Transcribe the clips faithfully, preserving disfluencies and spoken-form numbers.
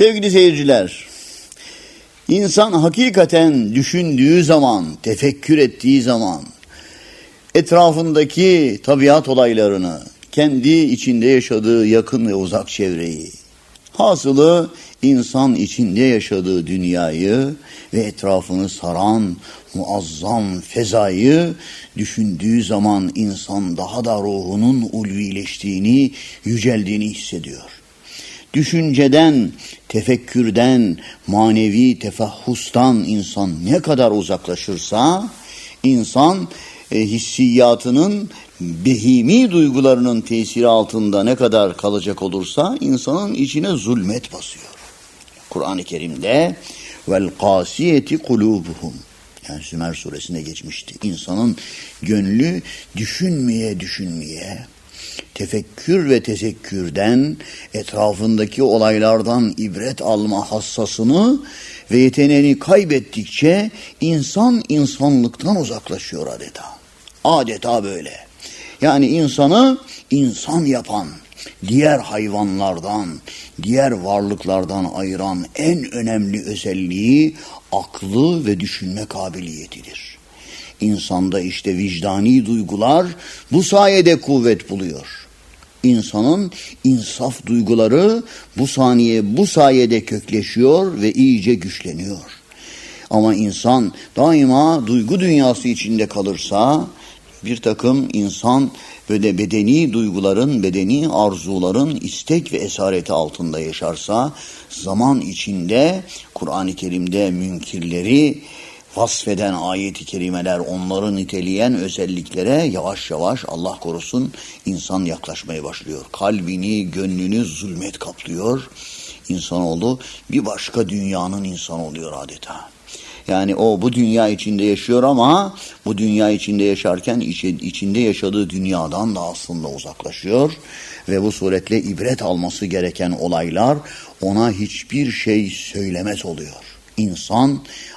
Sevgili seyirciler, insan hakikaten düşündüğü zaman, tefekkür ettiği zaman, etrafındaki tabiat olaylarını, kendi içinde yaşadığı yakın ve uzak çevreyi, hasılı insan içinde yaşadığı dünyayı ve etrafını saran muazzam fezayı düşündüğü zaman insan daha da ruhunun ulvileştiğini, yüceldiğini hissediyor. Düşünceden, tefekkürden, manevi tefahhustan insan ne kadar uzaklaşırsa, insan e, hissiyatının, behimi duygularının tesiri altında ne kadar kalacak olursa, insanın içine zulmet basıyor. Kur'an-ı Kerim'de vel kasiyeti kulubuhum, yani Sümer suresinde geçmişti. İnsanın gönlü düşünmeye düşünmeye, tefekkür ve tezekkürden, etrafındaki olaylardan ibret alma hassasını ve yeteneğini kaybettikçe insan insanlıktan uzaklaşıyor adeta. Adeta böyle. Yani insanı insan yapan, diğer hayvanlardan, diğer varlıklardan ayıran en önemli özelliği aklı ve düşünme kabiliyetidir. İnsanda işte vicdani duygular bu sayede kuvvet buluyor. İnsanın insaf duyguları bu saniye bu sayede kökleşiyor ve iyice güçleniyor. Ama insan daima duygu dünyası içinde kalırsa, bir takım insan böyle bedeni duyguların, bedeni arzuların istek ve esareti altında yaşarsa, zaman içinde Kur'an-ı Kerim'de münkirleri vasfeden ayet-i kerimeler, onları niteleyen özelliklere yavaş yavaş, Allah korusun, insan yaklaşmaya başlıyor. Kalbini, gönlünü zulmet kaplıyor. İnsanoğlu bir başka dünyanın insanı oluyor adeta. Yani o bu dünya içinde yaşıyor ama bu dünya içinde yaşarken içinde yaşadığı dünyadan da aslında uzaklaşıyor. Ve bu suretle ibret alması gereken olaylar ona hiçbir şey söylemez oluyor. İnsan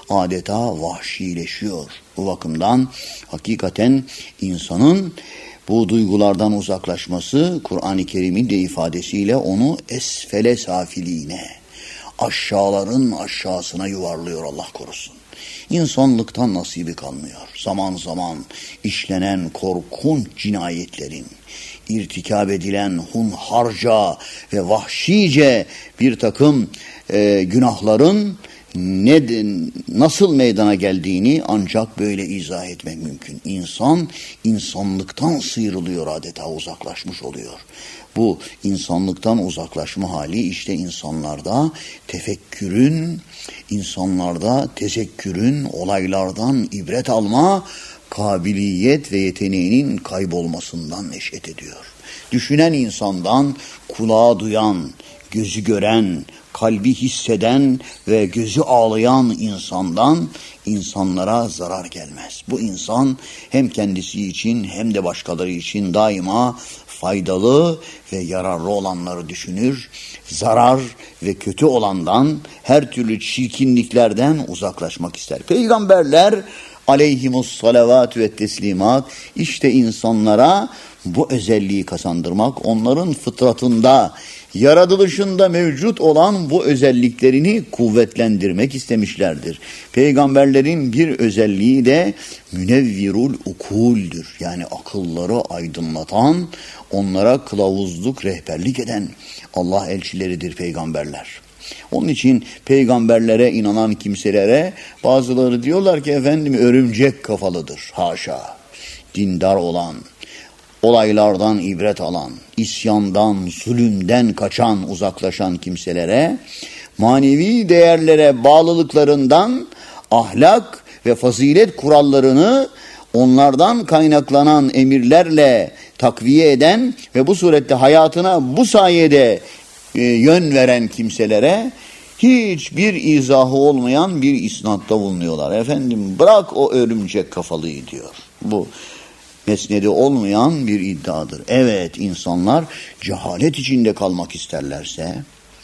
adeta vahşileşiyor. Bu bakımdan hakikaten insanın bu duygulardan uzaklaşması, Kur'an-ı Kerim'in de ifadesiyle onu esfele safiliğine, aşağıların aşağısına yuvarlıyor, Allah korusun. İnsanlıktan nasibi kalmıyor. Zaman zaman işlenen korkunç cinayetlerin, irtikab edilen hunharca ve vahşice bir takım e, günahların ne, nasıl meydana geldiğini ancak böyle izah etmek mümkün. İnsan insanlıktan sıyrılıyor, adeta uzaklaşmış oluyor. Bu insanlıktan uzaklaşma hali işte insanlarda tefekkürün, insanlarda tezekkürün, olaylardan ibret alma kabiliyet ve yeteneğinin kaybolmasından neşet ediyor. Düşünen insandan kulağı duyan, gözü gören, kalbi hisseden ve gözü ağlayan insandan insanlara zarar gelmez. Bu insan hem kendisi için hem de başkaları için daima faydalı ve yararlı olanları düşünür. Zarar ve kötü olandan, her türlü çirkinliklerden uzaklaşmak ister. Peygamberler aleyhimus salavatü ve teslimat işte insanlara bu özelliği kazandırmak, onların fıtratında, yaratılışında mevcut olan bu özelliklerini kuvvetlendirmek istemişlerdir. Peygamberlerin bir özelliği de münevvirul ukuldür. Yani akılları aydınlatan, onlara kılavuzluk, rehberlik eden Allah elçileridir peygamberler. Onun için peygamberlere inanan kimselere bazıları diyorlar ki efendim örümcek kafalıdır. Haşa. Dindar olan, olaylardan ibret alan, isyandan, zulümden kaçan, uzaklaşan kimselere, manevi değerlere bağlılıklarından ahlak ve fazilet kurallarını onlardan kaynaklanan emirlerle takviye eden ve bu surette hayatına bu sayede e, yön veren kimselere hiçbir izahı olmayan bir isnatta bulunuyorlar. Efendim bırak o örümcek kafalıyı diyor. Bu mesnedi olmayan bir iddiadır. Evet, insanlar cehalet içinde kalmak isterlerse,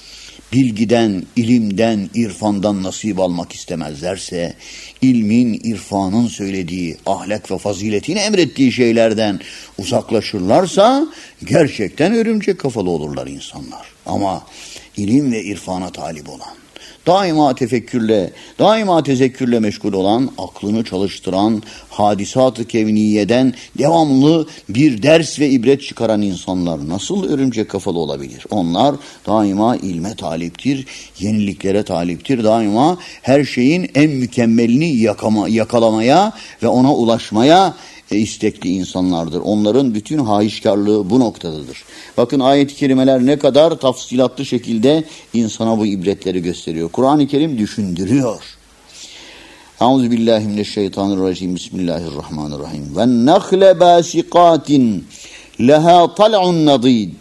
bilgiden, ilimden, irfandan nasip almak istemezlerse, ilmin, irfanın söylediği, ahlak ve faziletin emrettiği şeylerden uzaklaşırlarsa, gerçekten örümcek kafalı olurlar insanlar. Ama ilim ve irfana talip olan, daima tefekkürle, daima tezekkürle meşgul olan, aklını çalıştıran, hadisat-ı kevniyeden devamlı bir ders ve ibret çıkaran insanlar nasıl örümcek kafalı olabilir? Onlar daima ilme taliptir, yeniliklere taliptir, daima her şeyin en mükemmelini yakama, yakalamaya ve ona ulaşmaya istekli insanlardır. Onların bütün hahişkarlığı bu noktadadır. Bakın ayet-i kerimeler ne kadar tafsilatlı şekilde insana bu ibretleri gösteriyor. Kur'an-ı Kerim düşündürüyor. Euzubillahimineşşeytanirracim. Bismillahirrahmanirrahim. Ve nakhle basikatin leha tal'un nadid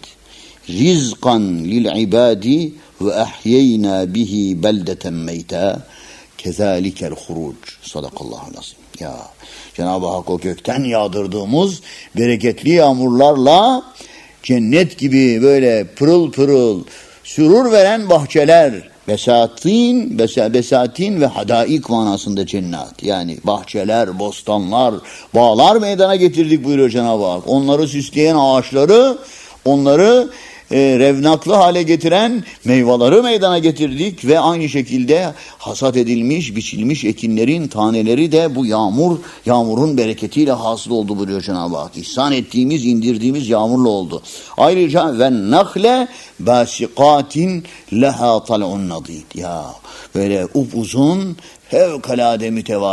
rizqan lil ibadi ve ahyeyna bihi beldeten meyta kezalikel huruc. Sadakallahu lazim. Ya Cenab-ı Hak o gökten yağdırdığımız bereketli yağmurlarla cennet gibi böyle pırıl pırıl sürur veren bahçeler, besatin, besa, besatin ve hadaik manasında cennet. Yani bahçeler, bostanlar, bağlar meydana getirdik buyuruyor Cenab-ı Hak. Onları süsleyen ağaçları, onları E, revnaklı hale getiren meyveleri meydana getirdik ve aynı şekilde hasat edilmiş, biçilmiş ekinlerin taneleri de bu yağmur, yağmurun bereketiyle hasıl oldu buyuruyor Cenab-ı Hak. İhsan ettiğimiz, indirdiğimiz yağmurla oldu. Ayrıca ve nakle basikatin leha tal'un nadid. Ya böyle upuzun, fevkalade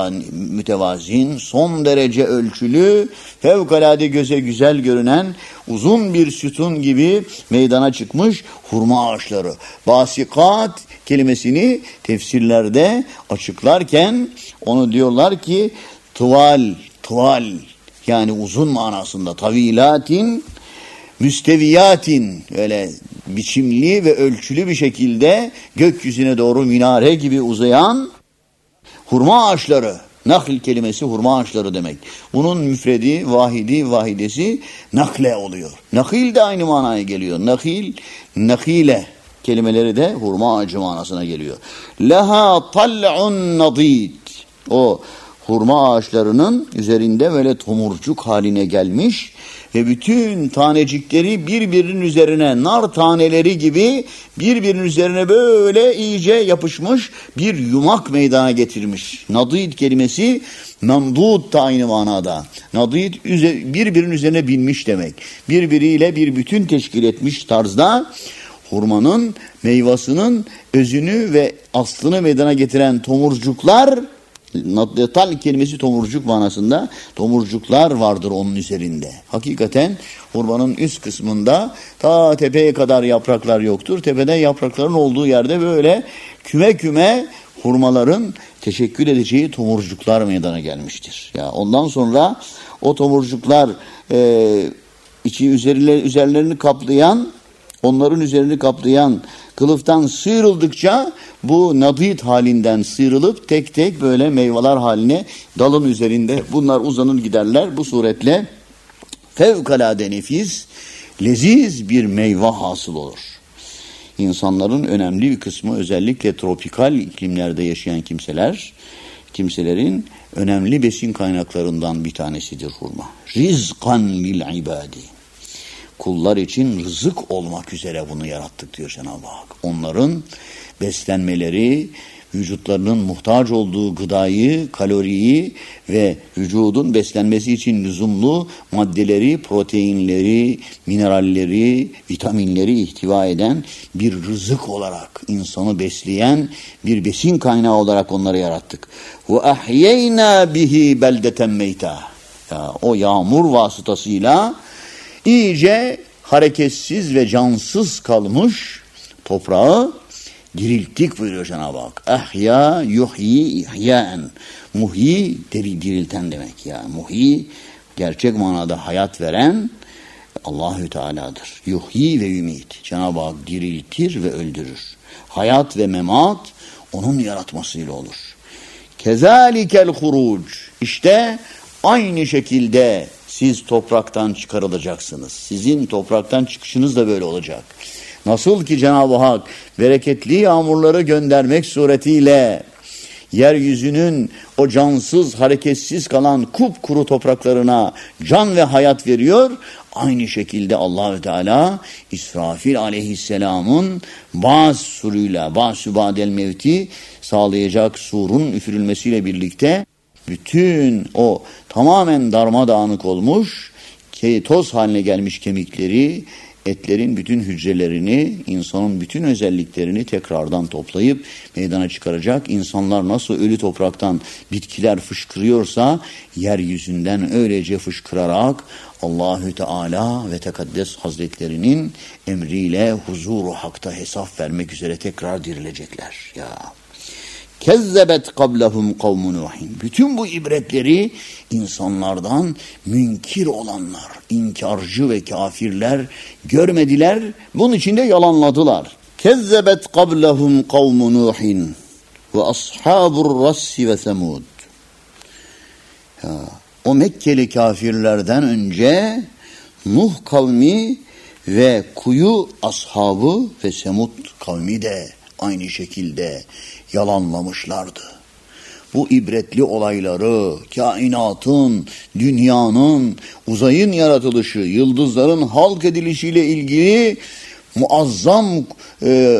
mütevazin, son derece ölçülü, fevkalade göze güzel görünen uzun bir sütun gibi meydana çıkmış hurma ağaçları. Basikat kelimesini tefsirlerde açıklarken onu diyorlar ki tuval, tuval yani uzun manasında, tavilatin, müsteviyatin, öyle biçimli ve ölçülü bir şekilde gökyüzüne doğru minare gibi uzayan hurma ağaçları. Nahl kelimesi hurma ağaçları demek. Bunun müfredi, vahidi, vahidesi nakle oluyor. Nahil de aynı manaya geliyor. Nahil, nahile kelimeleri de hurma ağacı manasına geliyor. Leha tal'un nadid. O hurma ağaçlarının üzerinde böyle tomurcuk haline gelmiş ve bütün tanecikleri birbirinin üzerine nar taneleri gibi birbirinin üzerine böyle iyice yapışmış bir yumak meydana getirmiş. Nadid kelimesi memdud da aynı manada. Nadid birbirinin üzerine binmiş demek. Birbiriyle bir bütün teşkil etmiş tarzda hurmanın meyvasının özünü ve aslını meydana getiren tomurcuklar, tal kelimesi tomurcuk manasında, tomurcuklar vardır onun üzerinde. Hakikaten hurmanın üst kısmında ta tepeye kadar yapraklar yoktur. Tepede yaprakların olduğu yerde böyle küme küme hurmaların teşekkül edeceği tomurcuklar meydana gelmiştir. Ya ondan sonra o tomurcuklar e, içi üzerleri, üzerlerini kaplayan, onların üzerini kaplayan kılıftan sıyrıldıkça bu nadid halinden sıyrılıp tek tek böyle meyveler haline dalın üzerinde bunlar uzanır giderler. Bu suretle fevkalade nefis, leziz bir meyve hasıl olur. İnsanların önemli bir kısmı, özellikle tropikal iklimlerde yaşayan kimseler, kimselerin önemli besin kaynaklarından bir tanesidir hurma. Rizkan lil ibadi. Kullar için rızık olmak üzere bunu yarattık diyor Cenab-ı Hak. Onların beslenmeleri, vücutlarının muhtaç olduğu gıdayı, kaloriyi ve vücudun beslenmesi için lüzumlu maddeleri, proteinleri, mineralleri, vitaminleri ihtiva eden bir rızık olarak, insanı besleyen bir besin kaynağı olarak onları yarattık. Ve ahyeyna bihi beldeten meyta. O yağmur vasıtasıyla iyice hareketsiz ve cansız kalmış toprağı dirilttik buyuruyor Cenab-ı Hak. Ahya yuhyi ihyaen. Muhyi diri, dirilten demek ya. Muhyi gerçek manada hayat veren Allahü Teala'dır. Yuhyi ve yumit. Cenab-ı Hak diriltir ve öldürür. Hayat ve memat onun yaratmasıyla olur. Kezalikel huruc. İşte aynı şekilde siz topraktan çıkarılacaksınız. Sizin topraktan çıkışınız da böyle olacak. Nasıl ki Cenab-ı Hak bereketli yağmurları göndermek suretiyle yeryüzünün o cansız, hareketsiz kalan kupkuru topraklarına can ve hayat veriyor. Aynı şekilde Allahü Teala İsrafil aleyhisselamın Ba's suruyla, Ba'sü ba'del mevti sağlayacak surun üfürülmesiyle birlikte bütün o tamamen darmadağınık olmuş, toz haline gelmiş kemikleri, etlerin bütün hücrelerini, insanın bütün özelliklerini tekrardan toplayıp meydana çıkaracak. İnsanlar nasıl ölü topraktan bitkiler fışkırıyorsa yeryüzünden öylece fışkırarak Allahü Teala ve Tekaddes Hazretlerinin emriyle huzuru hakta hesap vermek üzere tekrar dirilecekler. Ya Kezzebet kablehum kavmu Nuhin. Bütün bu ibretleri insanlardan münkir olanlar, inkarcı ve kafirler görmediler. Bunun için de yalanladılar. Kezzebet kablehum kavmu Nuhin ve ashabur rassi ve semud. Ya, o Mekkeli kafirlerden önce Nuh kavmi ve kuyu ashabı ve Semud kavmi de aynı şekilde yalanlamışlardı. Bu ibretli olayları, kainatın, dünyanın, uzayın yaratılışı, yıldızların halk edilişiyle ilgili muazzam e,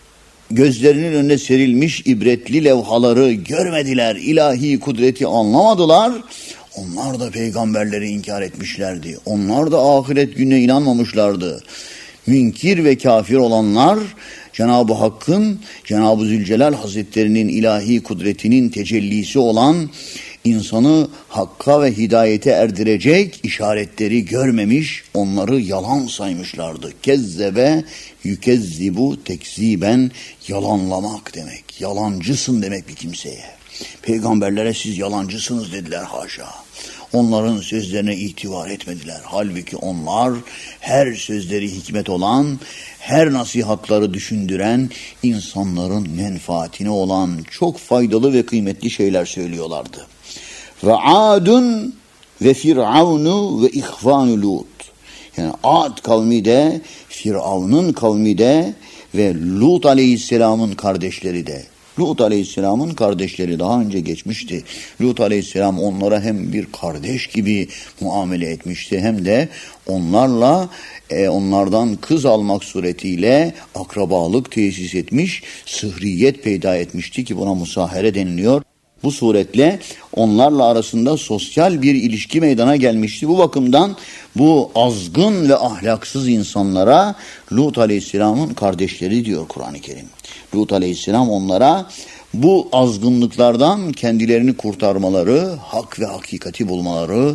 gözlerinin önüne serilmiş ibretli levhaları görmediler, ilahi kudreti anlamadılar. Onlar da peygamberleri inkar etmişlerdi. Onlar da ahiret gününe inanmamışlardı. Münkir ve kafir olanlar Cenab-ı Hakk'ın, Cenab-ı Zülcelal Hazretleri'nin ilahi kudretinin tecellisi olan insanı hakka ve hidayete erdirecek işaretleri görmemiş, onları yalan saymışlardı. Kezzebe yükezzibu tekziben, yalanlamak demek. Yalancısın demek bir kimseye. Peygamberlere siz yalancısınız dediler, haşa. Onların sözlerine itibar etmediler. Halbuki onlar her sözleri hikmet olan, her nasihatları düşündüren, insanların menfaatine olan çok faydalı ve kıymetli şeyler söylüyorlardı. Ve Adun ve Firavunu ve İhvanu Lut. Yani Ad kavmi de, Firavun'un kavmi de ve Lut aleyhisselamın kardeşleri de. Lut aleyhisselamın kardeşleri daha önce geçmişti. Lut aleyhisselam onlara hem bir kardeş gibi muamele etmişti, hem de onlarla e, onlardan kız almak suretiyle akrabalık tesis etmiş, sıhriyet peyda etmişti ki buna musahere deniliyor. Bu suretle onlarla arasında sosyal bir ilişki meydana gelmişti. Bu bakımdan bu azgın ve ahlaksız insanlara Lut aleyhisselamın kardeşleri diyor Kur'an-ı Kerim. Lut aleyhisselam onlara bu azgınlıklardan kendilerini kurtarmaları, hak ve hakikati bulmaları,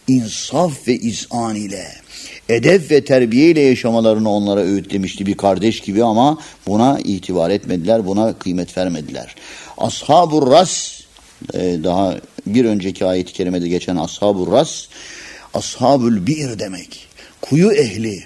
insaf ve izan ile, edep ve terbiye ile yaşamalarını onlara öğütlemişti bir kardeş gibi, ama buna itibar etmediler, buna kıymet vermediler. Ashab-ur Ras, daha bir önceki ayet-i kerimede geçen Ashab-ur Ras, Ashabül Bir demek. Kuyu ehli.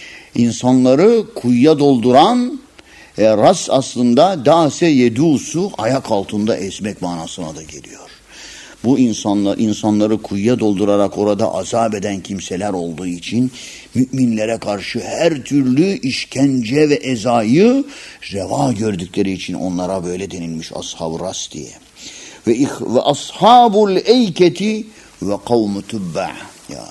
İnsanları kuyuya dolduran, e, Ras aslında dase yedusu, ayak altında ezmek manasına da geliyor. Bu insanlar insanları kuyuya doldurarak orada azap eden kimseler olduğu için müminlere karşı her türlü işkence ve ezayı reva gördükleri için onlara böyle denilmiş Ashab-ı Ras diye. Ve, ve ashabul eyketi ve kavmu tubba. Ya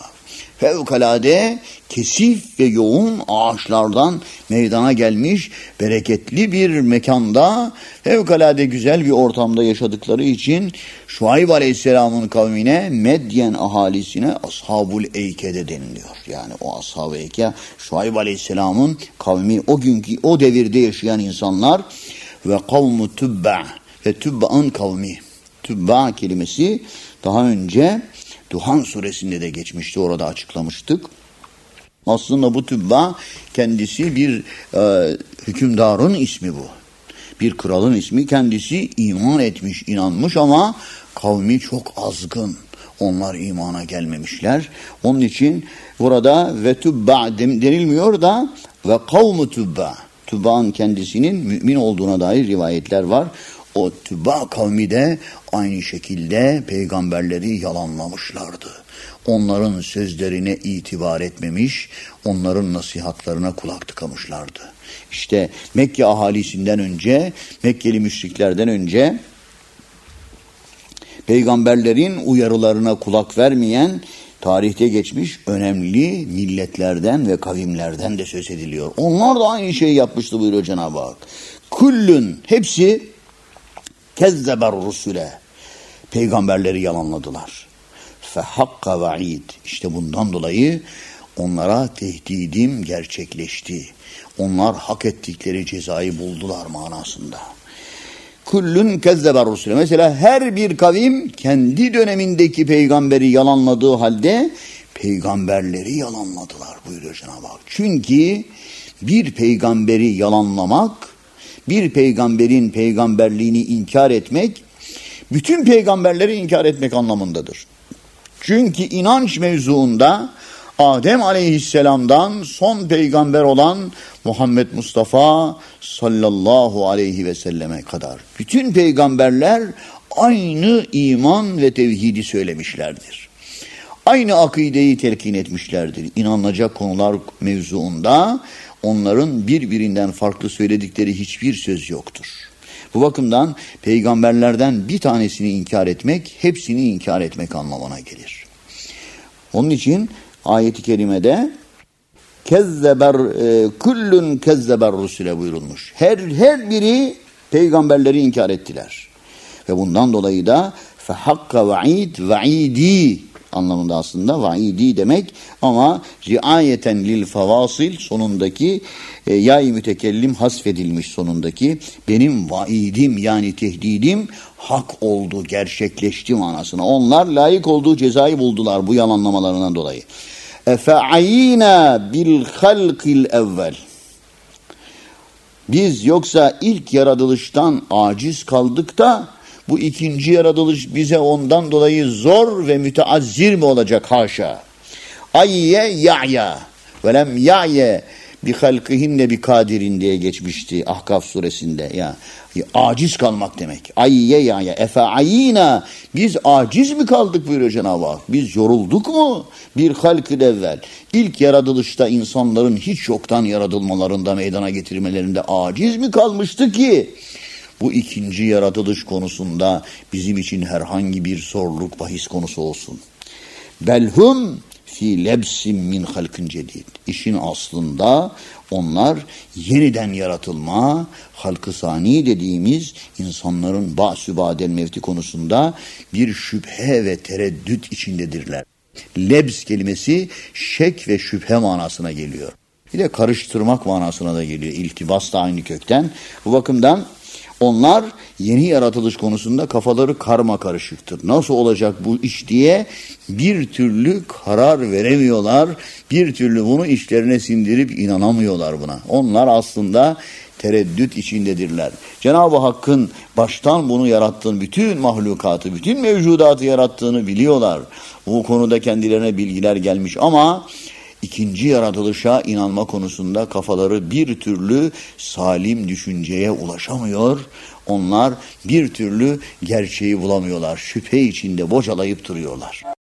fevkalade kesif ve yoğun ağaçlardan meydana gelmiş bereketli bir mekanda, fevkalade güzel bir ortamda yaşadıkları için Şuayb Aleyhisselam'ın kavmine, Medyen ahalisine Ashabul Eyke'de deniliyor. Yani o Ashab-ı Eyke, Şuayb Aleyhisselam'ın kavmi, o günkü o devirde yaşayan insanlar. Ve kavmu tubba, ve tubba'ın kavmi. Tubba kelimesi daha önce Duhan suresinde de geçmişti, orada açıklamıştık. Aslında bu Tübba kendisi bir e, hükümdarın ismi bu. Bir kralın ismi, kendisi iman etmiş, inanmış ama kavmi çok azgın. Onlar imana gelmemişler. Onun için burada ve Tübba denilmiyor da ve kavmu Tübba. Tübba'nın kendisinin mümin olduğuna dair rivayetler var. O Tübba kavmi de aynı şekilde peygamberleri yalanlamışlardı. Onların sözlerine itibar etmemiş, onların nasihatlarına kulak tıkamışlardı. İşte Mekke ahalisinden önce, Mekkeli müşriklerden önce peygamberlerin uyarılarına kulak vermeyen, tarihte geçmiş önemli milletlerden ve kavimlerden de söz ediliyor. Onlar da aynı şeyi yapmıştı buyuruyor Cenab-ı Hak. Kullun, hepsi kezzeber rusule, peygamberleri yalanladılar. Fehakka va'id, işte bundan dolayı onlara tehdidim gerçekleşti. Onlar hak ettikleri cezayı buldular manasında. Kullun kezzeber rusule. Mesela her bir kavim kendi dönemindeki peygamberi yalanladığı halde peygamberleri yalanladılar buyuruyor Cenab-ı Hak. Çünkü bir peygamberi yalanlamak, bir peygamberin peygamberliğini inkar etmek, bütün peygamberleri inkar etmek anlamındadır. Çünkü inanç mevzuunda Adem aleyhisselamdan son peygamber olan Muhammed Mustafa sallallahu aleyhi ve selleme kadar bütün peygamberler aynı iman ve tevhidi söylemişlerdir. Aynı akideyi telkin etmişlerdir. İnanılacak konular mevzuunda onların birbirinden farklı söyledikleri hiçbir söz yoktur. Bu bakımdan peygamberlerden bir tanesini inkar etmek, hepsini inkar etmek anlamına gelir. Onun için ayet-i kerimede kezzeber e, kullun kezzeber rusule buyurulmuş. Her her biri peygamberleri inkar ettiler. Ve bundan dolayı da fehakka va'id va'idi anlamında aslında vaidi demek ama riayeten lil fevasil sonundaki e, yay mütekellim hasfedilmiş sonundaki benim vaidim yani tehdidim hak oldu, gerçekleşti manasına. Onlar layık olduğu cezayı buldular bu yalanlamalarından dolayı. Efe'ayina bil halkil evvel. Biz yoksa ilk yaratılıştan aciz kaldık da bu ikinci yaratılış bize ondan dolayı zor ve müteazzir mi olacak? Haşa. Ayye ya'ya velem ya'ye bi halkihinne bi kadirin diye geçmişti Ahkaf suresinde. Ya aciz kalmak demek. Ayye ya'ya efe ayina, biz aciz mi kaldık buyuruyor Cenab-ı Hak. Biz yorulduk mu? Bir halkil evvel. İlk yaratılışta insanların hiç yoktan yaratılmalarında meydana getirmelerinde aciz mi kalmıştı ki bu ikinci yaratılış konusunda bizim için herhangi bir zorluk bahis konusu olsun. Belhum fi lebsim min halkın cedid. İşin aslında onlar yeniden yaratılma, halk-ı sani dediğimiz insanların ba'sü ba'del mevti konusunda bir şüphe ve tereddüt içindedirler. Lebs kelimesi şek ve şüphe manasına geliyor. Bir de karıştırmak manasına da geliyor. İltibas da aynı kökten. Bu bakımdan onlar yeni yaratılış konusunda kafaları karma karışıktır. Nasıl olacak bu iş diye bir türlü karar veremiyorlar. Bir türlü bunu içlerine sindirip inanamıyorlar buna. Onlar aslında tereddüt içindedirler. Cenab-ı Hakk'ın baştan bunu yarattığını, bütün mahlukatı, bütün mevcudatı yarattığını biliyorlar. Bu konuda kendilerine bilgiler gelmiş ama İkinci yaratılışa inanma konusunda kafaları bir türlü salim düşünceye ulaşamıyor. Onlar bir türlü gerçeği bulamıyorlar. Şüphe içinde bocalayıp duruyorlar.